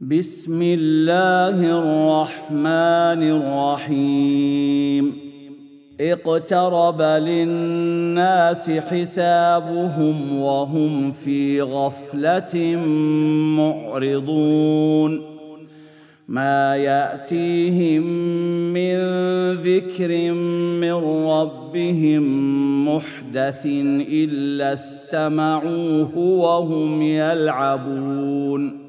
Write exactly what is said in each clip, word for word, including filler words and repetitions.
بسم الله الرحمن الرحيم اقترب للناس حسابهم وهم في غفلة معرضون ما يأتيهم من ذكر من ربهم محدث إلا استمعوه وهم يلعبون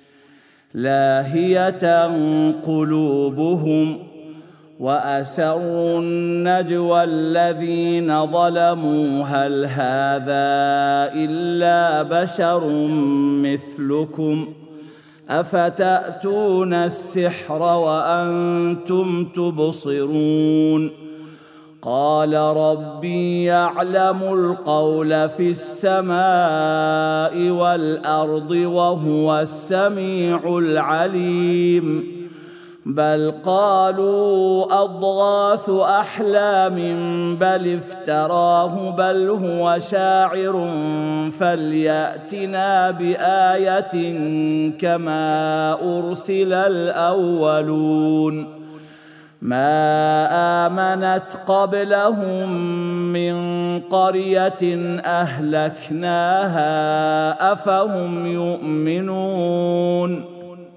لاهية قلوبهم وأسروا النجوى الذين ظلموا هل هذا إلا بشر مثلكم أفتأتون السحر وأنتم تبصرون قال ربي يعلم القول في السماء والأرض وهو السميع العليم بل قالوا أضغاث أحلام بل افتراه بل هو شاعر فليأتنا بآية كما أرسل الأولون ما آمنت قبلهم من قرية أهلكناها أفهم يؤمنون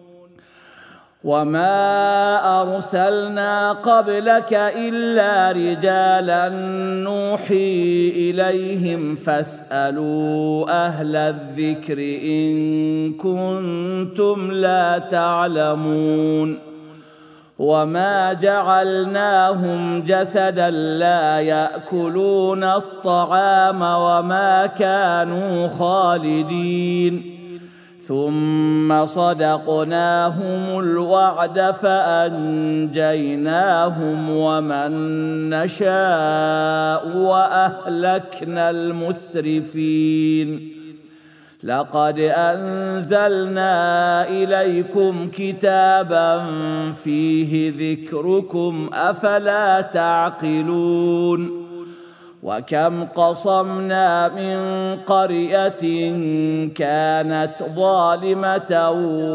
وما أرسلنا قبلك إلا رجالا نوحي إليهم فاسألوا أهل الذكر إن كنتم لا تعلمون وما جعلناهم جسدا لا يأكلون الطعام وما كانوا خالدين ثم صدقناهم الوعد فأنجيناهم ومن نشاء وأهلكنا المسرفين لقد أنزلنا إليكم كتابا فيه ذكركم أفلا تعقلون وكم قصمنا من قرية كانت ظالمة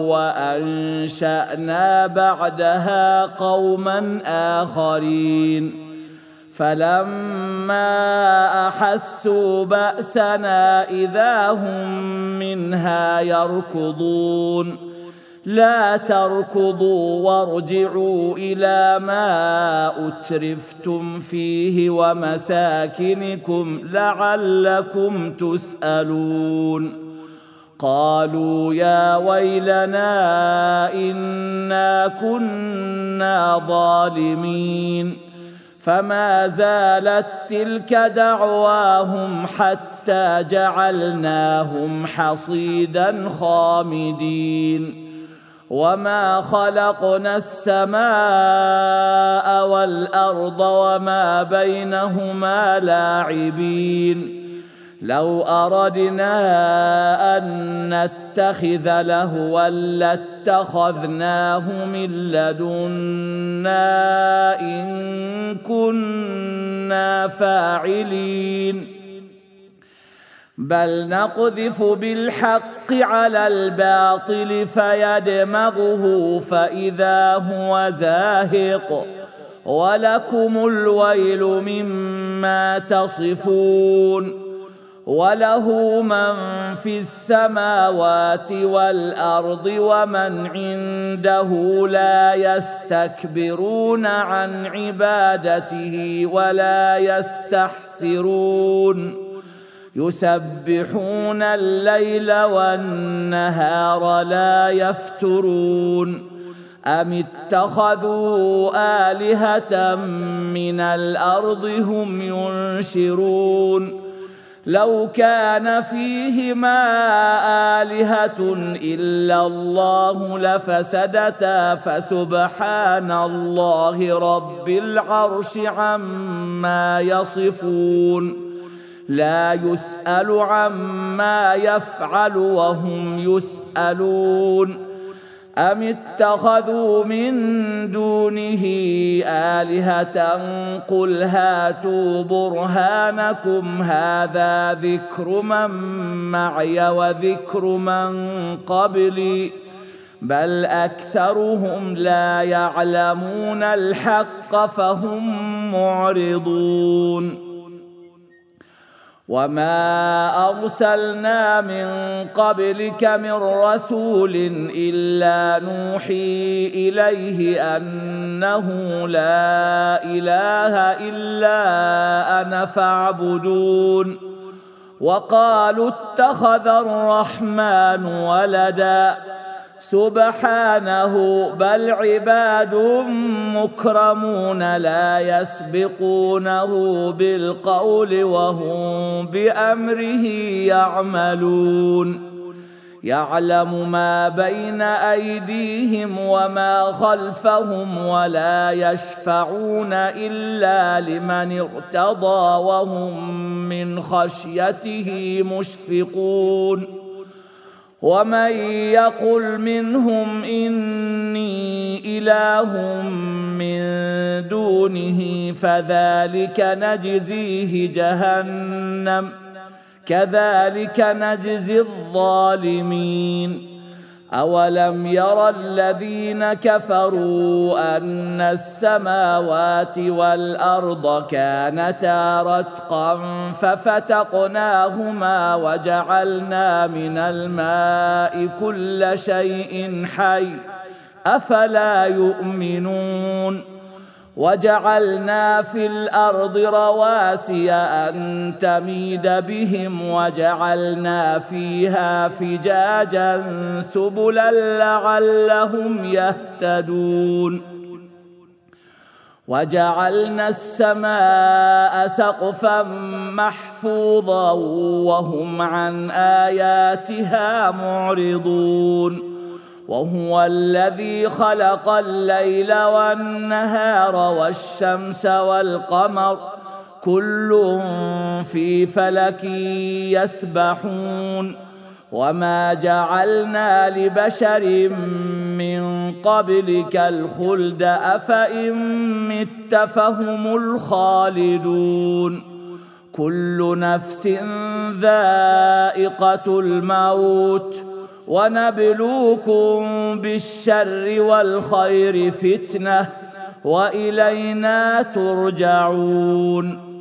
وأنشأنا بعدها قوما آخرين فلما أحسوا بأسنا إذا هم منها يركضون لا تركضوا وارجعوا إلى ما أترفتم فيه ومساكنكم لعلكم تسألون قالوا يا ويلنا إنا كنا ظالمين فما زالت تلك دعواهم حتى جعلناهم حصيدا خامدين وما خلقنا السماء والأرض وما بينهما لاعبين لو أردنا أن نتخذ لهوا لاتخذناه من لدنا إن كنا فاعلين بل نقذف بالحق على الباطل فيدمغه فإذا هو زاهق ولكم الويل مما تصفون وله من في السماوات والأرض ومن عنده لا يستكبرون عن عبادته ولا يستحسرون يسبحون الليل والنهار لا يفترون أم اتخذوا آلهة من الأرض هم ينشرون لو كان فيهما آلهة إلا الله لفسدتا فسبحان الله رب العرش عما يصفون لا يسأل عما يفعل وهم يسألون أم اتخذوا من دونه آلهة قل هاتوا برهانكم هذا ذكر من معي وذكر من قبلي بل أكثرهم لا يعلمون الحق فهم معرضون. وما أرسلنا من قبلك من رسول إلا نوحي إليه أنه لا إله إلا أنا فاعبدون. وقالوا اتخذ الرحمن ولدا سبحانه بل عباد مكرمون لا يسبقونه بالقول وهم بأمره يعملون. يعلم ما بين أيديهم وما خلفهم ولا يشفعون إلا لمن ارتضى وهم من خشيته مشفقون. ومن يقل منهم إني إله من دونه فذلك نجزيه جهنم كذلك نجزي الظالمين. أولم يرى الذين كفروا أن السماوات والأرض كانتا رتقا ففتقناهما وجعلنا من الماء كل شيء حي أفلا يؤمنون. وجعلنا في الأرض رواسي أن تميد بهم وجعلنا فيها فجاجا سبلا لعلهم يهتدون. وجعلنا السماء سقفا محفوظا وهم عن آياتها معرضون. وهو الذي خلق الليل والنهار والشمس والقمر كل في فلك يسبحون. وما جعلنا لبشر من قبلك الخلد أفإن مت فهم الخالدون. كل نفس ذائقة الموت ونبلوكم بالشر والخير فتنة وإلينا ترجعون.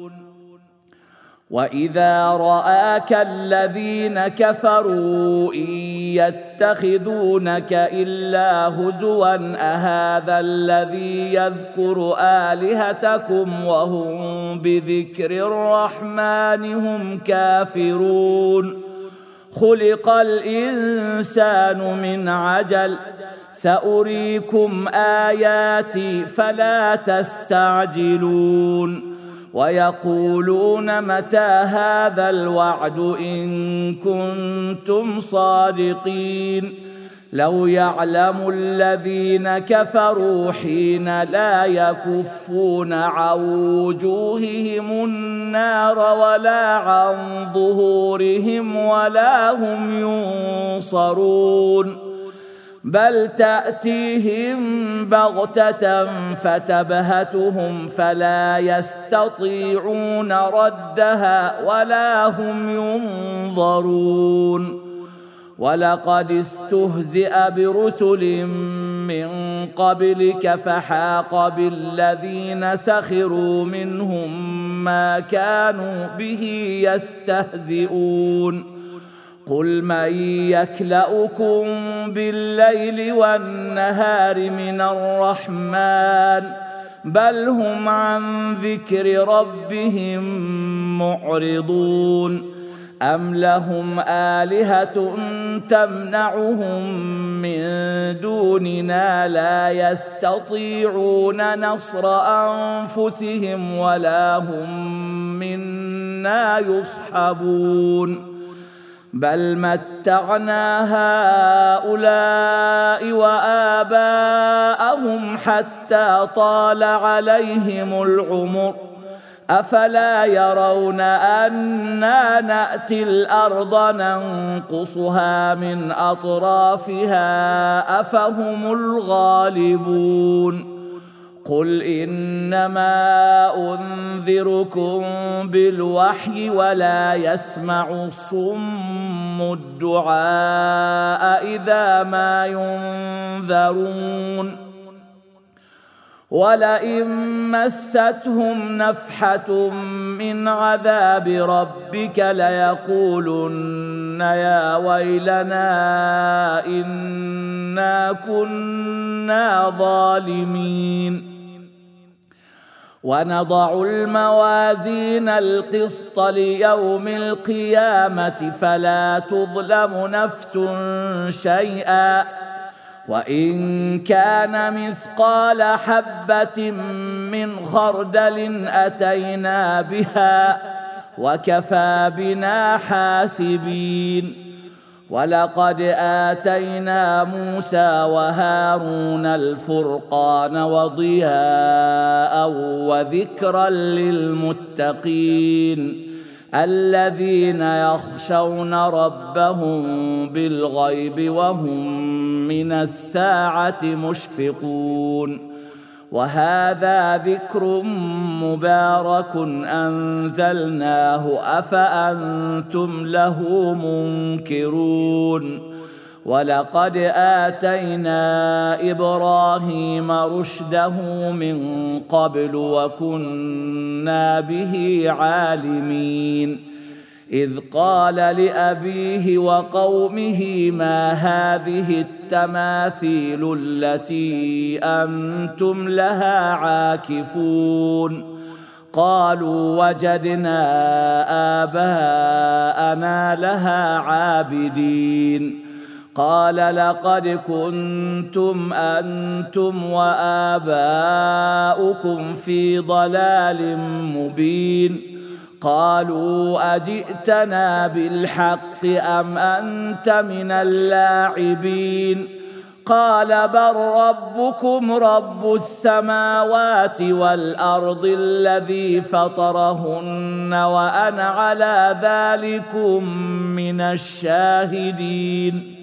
وإذا رآك الذين كفروا إن يتخذونك إلا هزوا أهذا الذي يذكر آلهتكم وهم بذكر الرحمن هم كافرون. خلق الإنسان من عجل سأريكم آياتي فلا تستعجلون. ويقولون متى هذا الوعد إن كنتم صادقين. لو يعلم الذين كفروا حين لا يكفون عن وجوههم النار ولا عن ظهورهم ولا هم ينصرون بل تأتيهم بغتة فتبهتهم فلا يستطيعون ردها ولا هم ينظرون. ولقد استهزئ برسل من قبلك فحاق بالذين سخروا منهم ما كانوا به يستهزئون. قل من يكلؤكم بالليل والنهار من الرحمن بل هم عن ذكر ربهم معرضون. أم لهم آلهة تمنعهم من دوننا لا يستطيعون نصر أنفسهم ولا هم منا يصحبون. بل متعنا هؤلاء وآباءهم حتى طال عليهم العمر أفلا يرون أنا نأتي الأرض ننقصها من أطرافها أفهم الغالبون. قل إنما أنذركم بالوحي ولا يسمع الصم الدعاء إذا ما ينذرون ولئن مستهم نفحة من عذاب ربك ليقولن يا ويلنا إنا كنا ظالمين ونضع الموازين القسط ليوم القيامة فلا تظلم نفس شيئا وإن كان مثقال حبة من خردل أتينا بها وكفى بنا حاسبين ولقد آتينا موسى وهارون الفرقان وضياء وذكرا للمتقين الذين يخشون ربهم بالغيب وهم من الساعة مشفقون وهذا ذكر مبارك أنزلناه أفأنتم له منكرون ولقد آتينا إبراهيم رشده من قبل وكنا به عالمين إذ قال لأبيه وقومه ما هذه التماثيل التي أنتم لها عاكفون قالوا وجدنا آباءنا لها عابدين قال لقد كنتم أنتم وآباؤكم في ضلال مبين قالوا أجئتنا بالحق أم أنت من اللاعبين قال بل ربكم رب السماوات والأرض الذي فطرهن وأنا على ذلكم من الشاهدين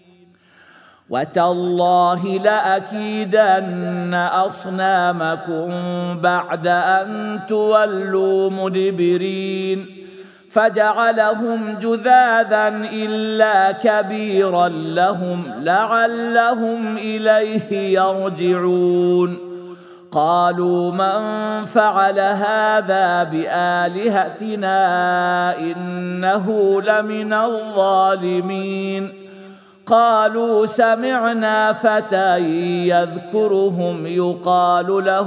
وتالله لأكيدن أصنامكم بعد أن تولوا مدبرين فجعلهم جذاذا إلا كبيرا لهم لعلهم إليه يرجعون قالوا من فعل هذا بآلهتنا إنه لمن الظالمين قالوا سمعنا فتى يذكرهم يقال له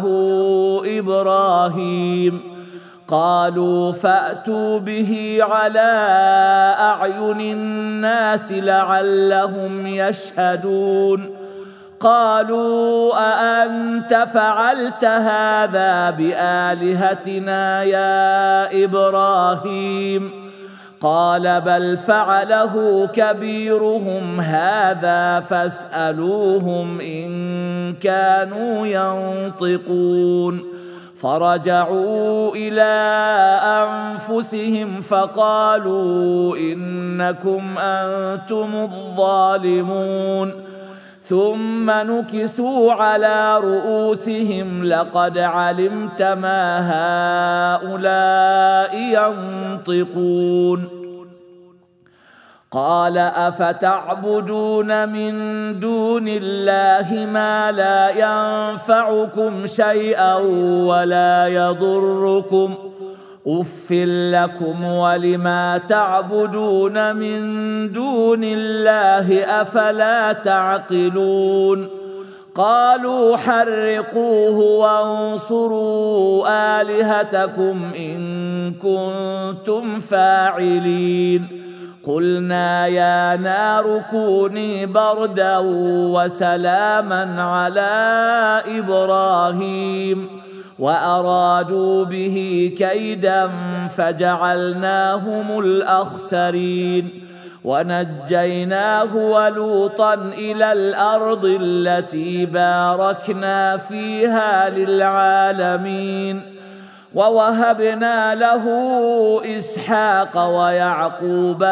إبراهيم قالوا فأتوا به على أعين الناس لعلهم يشهدون قالوا أأنت فعلت هذا بآلهتنا يا إبراهيم قال بل فعله كبيرهم هذا فاسألوهم إن كانوا ينطقون فرجعوا إلى أنفسهم فقالوا إنكم أنتم الظالمون ثم نكسوا على رؤوسهم لقد علمت ما هؤلاء ينطقون قال أفتعبدون من دون الله ما لا ينفعكم شيئا ولا يضركم أف لكم ولما تعبدون من دون الله أفلا تعقلون قالوا حرقوه وانصروا آلهتكم إن كنتم فاعلين قلنا يا نار كوني بردا وسلاما على إبراهيم وأرادوا به كيدا فجعلناهم الأخسرين ونجيناه ولوطا إلى الأرض التي باركنا فيها للعالمين ووهبنا له إسحاق ويعقوب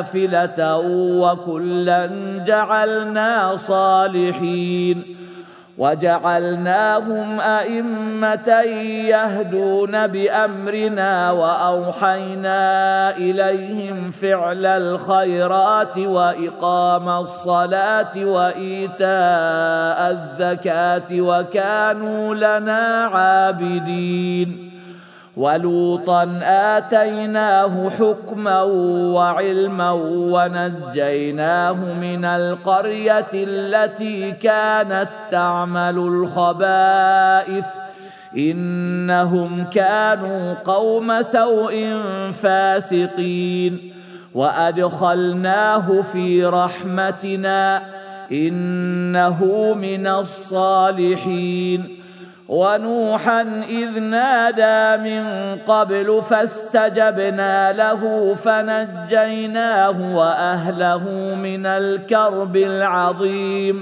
نافلة وكلا جعلنا صالحين وجعلناهم أئمة يهدون بأمرنا وأوحينا إليهم فعل الخيرات وإقام الصلاة وإيتاء الزكاة وكانوا لنا عابدين. ولوطا آتيناه حكما وعلما ونجيناه من القرية التي كانت تعمل الخبائث إنهم كانوا قوم سوء فاسقين. وأدخلناه في رحمتنا إنه من الصالحين. ونوحا إذ نادى من قبل فاستجبنا له فنجيناه وأهله من الكرب العظيم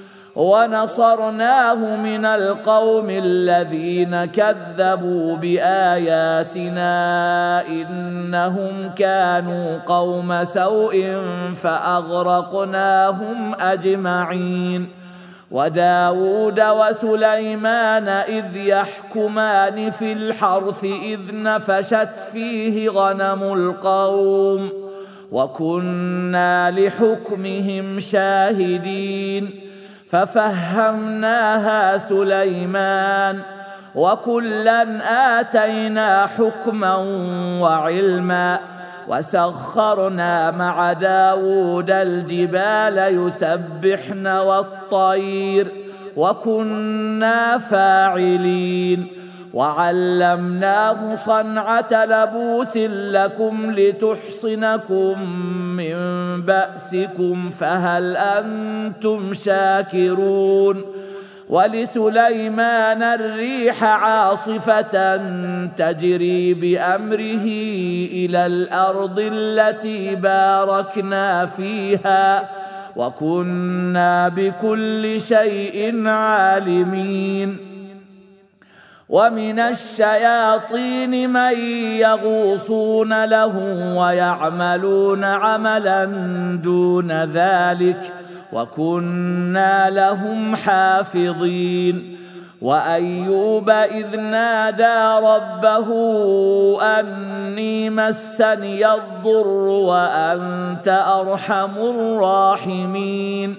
ونصرناه من القوم الذين كذبوا بآياتنا إنهم كانوا قوم سوء فأغرقناهم أجمعين. وداود وسليمان إذ يحكمان في الحرث إذ نفشت فيه غنم القوم وكنا لحكمهم شاهدين ففهمناها سليمان وكلا آتينا حكما وعلما وسخرنا مع داود الجبال يسبحن والطير وكنا فاعلين. وعلمناه صنعة لبوس لكم لتحصنكم من بأسكم فهل أنتم شاكرون. ولسليمان الريح عاصفة تجري بأمره إلى الأرض التي باركنا فيها وكنا بكل شيء عالمين. ومن الشياطين من يغوصون له ويعملون عملا دون ذلك وكنا لهم حافظين. وأيوب إذ نادى ربه أني مسني الضر وأنت أرحم الراحمين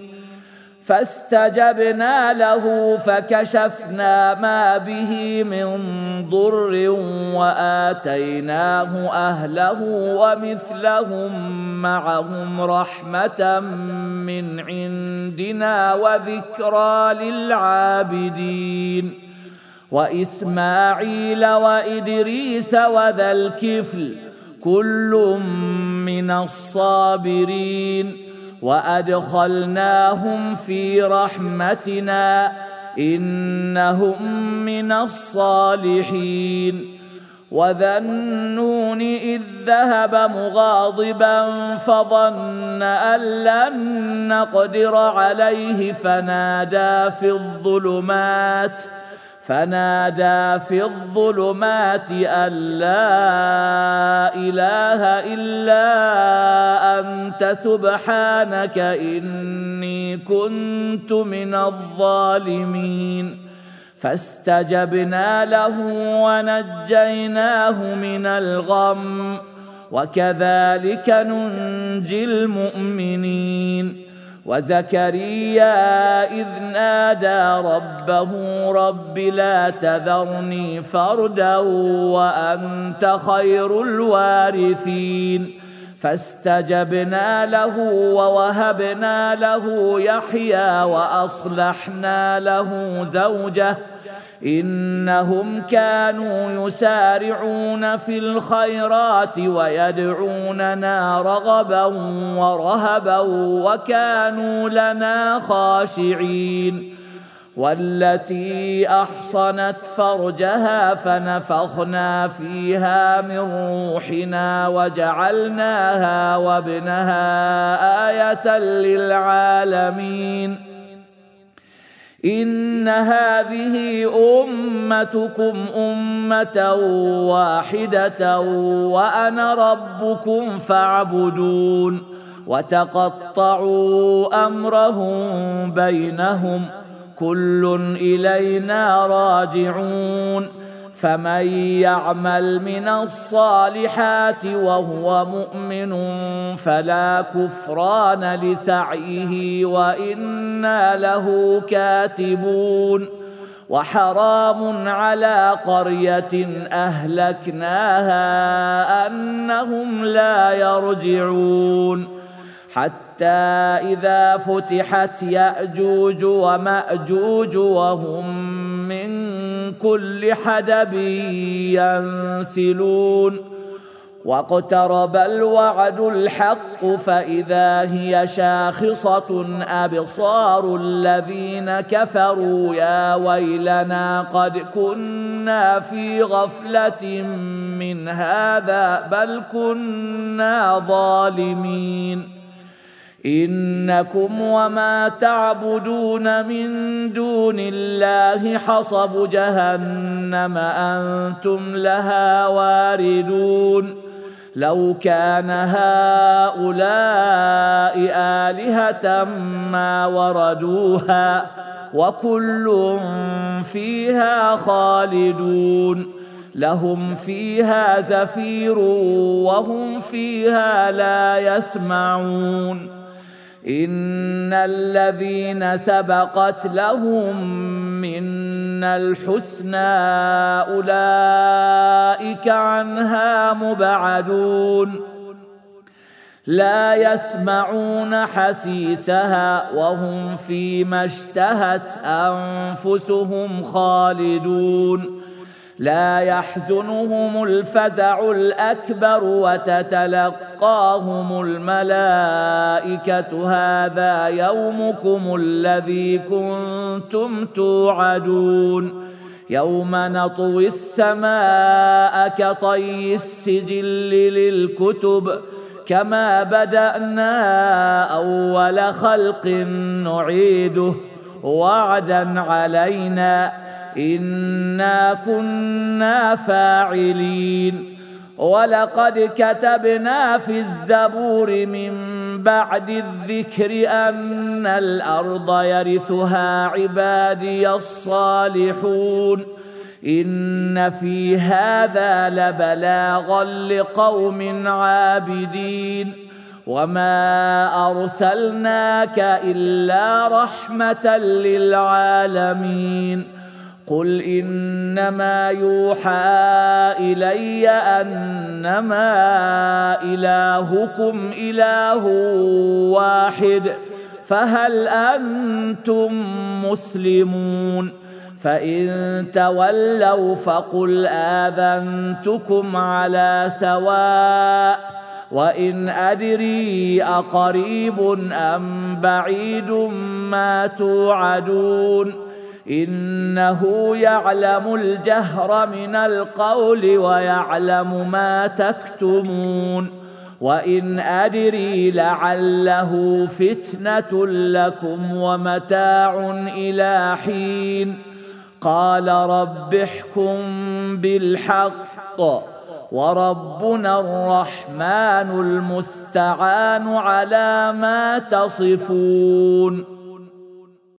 فاستجبنا له فكشفنا ما به من ضر وآتيناه أهله ومثلهم معهم رحمة من عندنا وذكرى للعابدين. وإسماعيل وإدريس وذا الكفل كل من الصابرين وأدخلناهم في رحمتنا إنهم من الصالحين. وذا النون إذ ذهب مغاضبا فظن أن لن نقدر عليه فنادى في الظلمات فنادى في الظلمات أن لا إله إلا أنت سبحانك إني كنت من الظالمين فاستجبنا له ونجيناه من الغم وكذلك ننجي المؤمنين. وزكريا إذ نادى ربه رب لا تذرني فردا وأنت خير الوارثين فاستجبنا له ووهبنا له يحيى وأصلحنا له زوجه إنهم كانوا يسارعون في الخيرات ويدعوننا رغبا ورهبا وكانوا لنا خاشعين. والتي أحصنت فرجها فنفخنا فيها من روحنا وجعلناها وابنها آية للعالمين. إن هذه أمتكم أمة واحدة وأنا ربكم فاعبدون وتقطعوا أمرهم بينهم كل إلينا راجعون فمن يعمل من الصالحات وهو مؤمن فلا كفران لسعيه وإنا له كاتبون وحرام على قرية أهلكناها أنهم لا يرجعون حتى إذا فتحت يأجوج ومأجوج وهم من كل حدب ينسلون واقترب الوعد الحق فإذا هي شاخصة أبصار الذين كفروا يا ويلنا قد كنا في غفلة من هذا بل كنا ظالمين إنكم وما تعبدون من دون الله حصب جهنم أنتم لها واردون لو كان هؤلاء آلهة ما وردوها وكل فيها خالدون لهم فيها زفير وهم فيها لا يسمعون إن الذين سبقت لهم منا الحسنى أولئك عنها مبعدون لا يسمعون حسيسها وهم فيما اشتهت أنفسهم خالدون لا يحزنهم الفزع الأكبر وتتلقاهم الملائكة هذا يومكم الذي كنتم توعدون يوم نطوي السماء كطي السجل للكتب كما بدأنا أول خلق نعيده وعدا علينا إنا كنا فاعلين ولقد كتبنا في الزبور من بعد الذكر أن الأرض يرثها عبادي الصالحون إن في هذا لبلاغا لقوم عابدين وما أرسلناك إلا رحمة للعالمين قل إنما يوحى إلي أنما إلهكم إله واحد فهل أنتم مسلمون فإن تولوا فقل آذنتكم على سواء وإن أدري أقريب أم بعيد ما توعدون إنه يعلم الجهر من القول ويعلم ما تكتمون وإن أدري لعله فتنة لكم ومتاع إلى حين قال رب احكم بالحق وربنا الرحمن المستعان على ما تصفون.